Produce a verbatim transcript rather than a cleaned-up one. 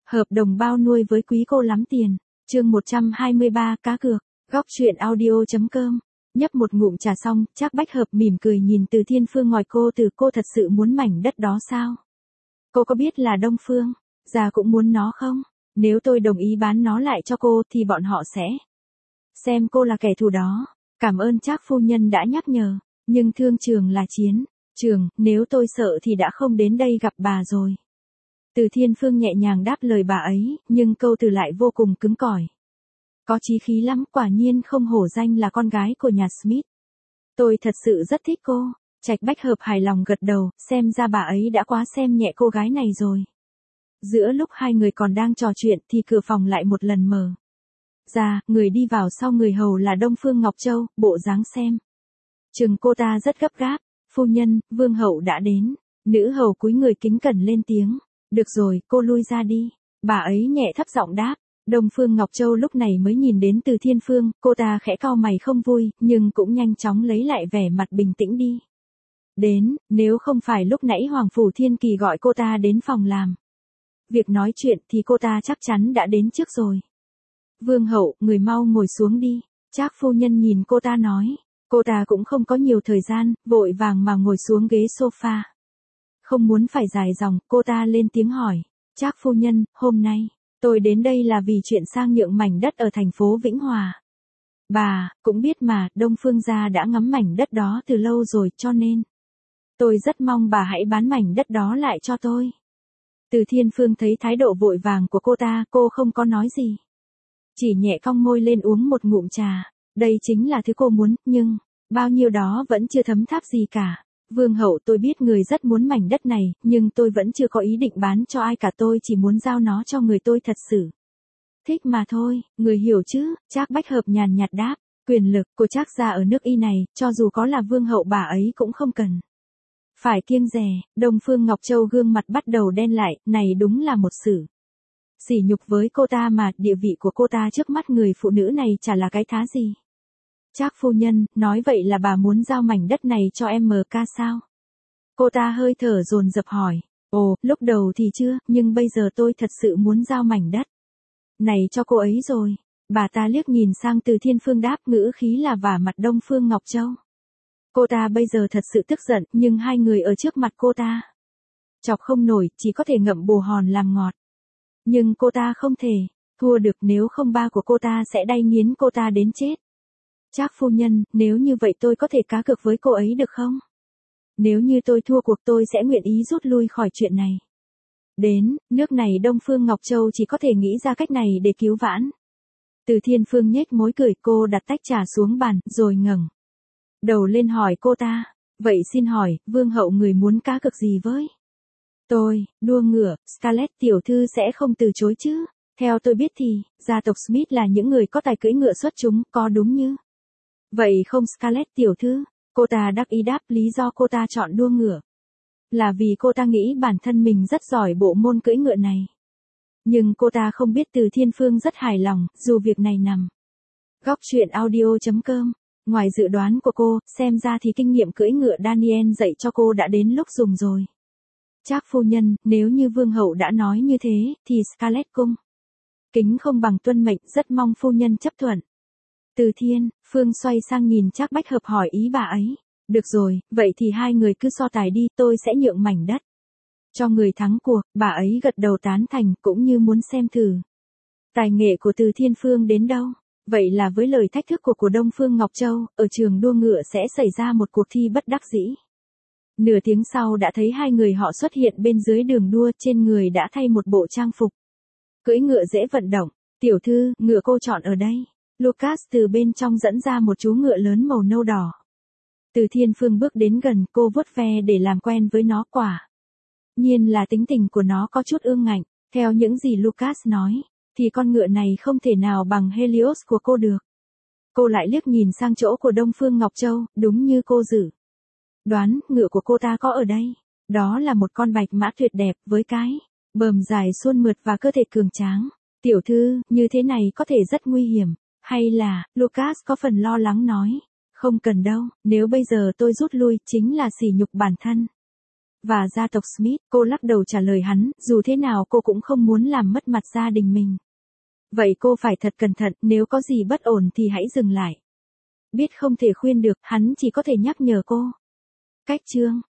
Hợp đồng bao nuôi với quý cô lắm tiền. Chương một trăm hai mươi ba cá cược. Góc truyện audio.com. Nhấp một ngụm trà xong, Trác Bách Hợp mỉm cười nhìn Từ Thiên Phương ngồi cô Từ, cô thật sự muốn mảnh đất đó sao? Cô có biết là Đông Phương gia cũng muốn nó không? Nếu tôi đồng ý bán nó lại cho cô thì bọn họ sẽ xem cô là kẻ thù đó. Cảm ơn Trác phu nhân đã nhắc nhở, nhưng thương trường là chiến trường, nếu tôi sợ thì đã không đến đây gặp bà rồi. Từ Thiên Phương nhẹ nhàng đáp lời bà ấy, nhưng câu từ lại vô cùng cứng cỏi. Có chí khí lắm, quả nhiên không hổ danh là con gái của nhà Smith. Tôi thật sự rất thích cô. Trạch Bách Hợp hài lòng gật đầu, xem ra bà ấy đã quá xem nhẹ cô gái này rồi. Giữa lúc hai người còn đang trò chuyện thì cửa phòng lại một lần mở ra, người đi vào sau người hầu là Đông Phương Ngọc Châu, bộ dáng xem chừng cô ta rất gấp gáp. Phu nhân, vương hậu đã đến. Nữ hầu cúi người kính cẩn lên tiếng. Được rồi, cô lui ra đi. Bà ấy nhẹ thấp giọng đáp. Đông Phương Ngọc Châu lúc này mới nhìn đến Từ Thiên Phương, cô ta khẽ cau mày không vui, nhưng cũng nhanh chóng lấy lại vẻ mặt bình tĩnh đi. Đến, nếu không phải lúc nãy Hoàng Phủ Thiên Kỳ gọi cô ta đến phòng làm việc nói chuyện thì cô ta chắc chắn đã đến trước rồi. Vương hậu, người mau ngồi xuống đi. Trác phu nhân nhìn cô ta nói. Cô ta cũng không có nhiều thời gian, vội vàng mà ngồi xuống ghế sofa. Không muốn phải dài dòng, cô ta lên tiếng hỏi. Trác phu nhân, hôm nay tôi đến đây là vì chuyện sang nhượng mảnh đất ở thành phố Vĩnh Hòa. Bà cũng biết mà, Đông Phương gia đã ngắm mảnh đất đó từ lâu rồi, cho nên tôi rất mong bà hãy bán mảnh đất đó lại cho tôi. Từ Thiên Phương thấy thái độ vội vàng của cô ta, cô không có nói gì. Chỉ nhẹ cong môi lên uống một ngụm trà. Đây chính là thứ cô muốn, nhưng bao nhiêu đó vẫn chưa thấm tháp gì cả. Vương hậu, tôi biết người rất muốn mảnh đất này, nhưng tôi vẫn chưa có ý định bán cho ai cả, tôi chỉ muốn giao nó cho người tôi thật sự thích mà thôi, người hiểu chứ? Trác Bách Hợp nhàn nhạt đáp. Quyền lực của Trác gia ở nước Y này, cho dù có là vương hậu bà ấy cũng không cần phải kiêng dè. Đông Phương Ngọc Châu gương mặt bắt đầu đen lại, này đúng là một sự sỉ nhục với cô ta mà, địa vị của cô ta trước mắt người phụ nữ này chả là cái thá gì. Trác phu nhân, nói vậy là bà muốn giao mảnh đất này cho em em ca sao? Cô ta hơi thở dồn dập hỏi. Ồ, lúc đầu thì chưa, nhưng bây giờ tôi thật sự muốn giao mảnh đất này cho cô ấy rồi. Bà ta liếc nhìn sang Từ Thiên Phương đáp, ngữ khí là vả mặt Đông Phương Ngọc Châu. Cô ta bây giờ thật sự tức giận, nhưng hai người ở trước mặt cô ta chọc không nổi, chỉ có thể ngậm bồ hòn làm ngọt. Nhưng cô ta không thể thua được, nếu không ba của cô ta sẽ đay nghiến cô ta đến chết. Trác phu nhân, nếu như vậy tôi có thể cá cược với cô ấy được không? Nếu như tôi thua cuộc tôi sẽ nguyện ý rút lui khỏi chuyện này. Đến, nước này Đông Phương Ngọc Châu chỉ có thể nghĩ ra cách này để cứu vãn. Từ Thiên Phương nhếch môi cười, cô đặt tách trà xuống bàn, rồi ngẩng đầu lên hỏi cô ta. Vậy xin hỏi, vương hậu người muốn cá cược gì với tôi? Đua ngựa, Scarlett tiểu thư sẽ không từ chối chứ? Theo tôi biết thì, gia tộc Smith là những người có tài cưỡi ngựa xuất chúng, có đúng như vậy không Scarlett tiểu thư? Cô ta đắc ý đáp, lý do cô ta chọn đua ngựa là vì cô ta nghĩ bản thân mình rất giỏi bộ môn cưỡi ngựa này. Nhưng cô ta không biết Từ Thiên Phương rất hài lòng, dù việc này nằm góc truyện audio.com. Ngoài dự đoán của cô, xem ra thì kinh nghiệm cưỡi ngựa Daniel dạy cho cô đã đến lúc dùng rồi. Trác phu nhân, nếu như vương hậu đã nói như thế, thì Scarlett cung kính không bằng tuân mệnh, rất mong phu nhân chấp thuận. Từ Thiên Phương xoay sang nhìn Trác Bách Hợp hỏi ý bà ấy. Được rồi, vậy thì hai người cứ so tài đi, tôi sẽ nhượng mảnh đất cho người thắng cuộc. Bà ấy gật đầu tán thành, cũng như muốn xem thử tài nghệ của Từ Thiên Phương đến đâu. Vậy là với lời thách thức của của Đông Phương Ngọc Châu, ở trường đua ngựa sẽ xảy ra một cuộc thi bất đắc dĩ. Nửa tiếng sau đã thấy hai người họ xuất hiện bên dưới đường đua, trên người đã thay một bộ trang phục cưỡi ngựa dễ vận động. Tiểu thư, ngựa cô chọn ở đây. Lucas từ bên trong dẫn ra một chú ngựa lớn màu nâu đỏ. Từ Thiên Phương bước đến gần, cô vuốt ve để làm quen với nó, quả nhiên là tính tình của nó có chút ương ngạnh. Theo những gì Lucas nói, thì con ngựa này không thể nào bằng Helios của cô được. Cô lại liếc nhìn sang chỗ của Đông Phương Ngọc Châu, đúng như cô dự đoán, ngựa của cô ta có ở đây. Đó là một con bạch mã tuyệt đẹp, với cái bờm dài suôn mượt và cơ thể cường tráng. Tiểu thư, như thế này có thể rất nguy hiểm. Hay là, Lucas có phần lo lắng nói. Không cần đâu, nếu bây giờ tôi rút lui, chính là sỉ nhục bản thân Và gia tộc Smith, cô lắc đầu trả lời hắn, dù thế nào cô cũng không muốn làm mất mặt gia đình mình. Vậy cô phải thật cẩn thận, nếu có gì bất ổn thì hãy dừng lại. Biết không thể khuyên được, hắn chỉ có thể nhắc nhở cô. Cách chương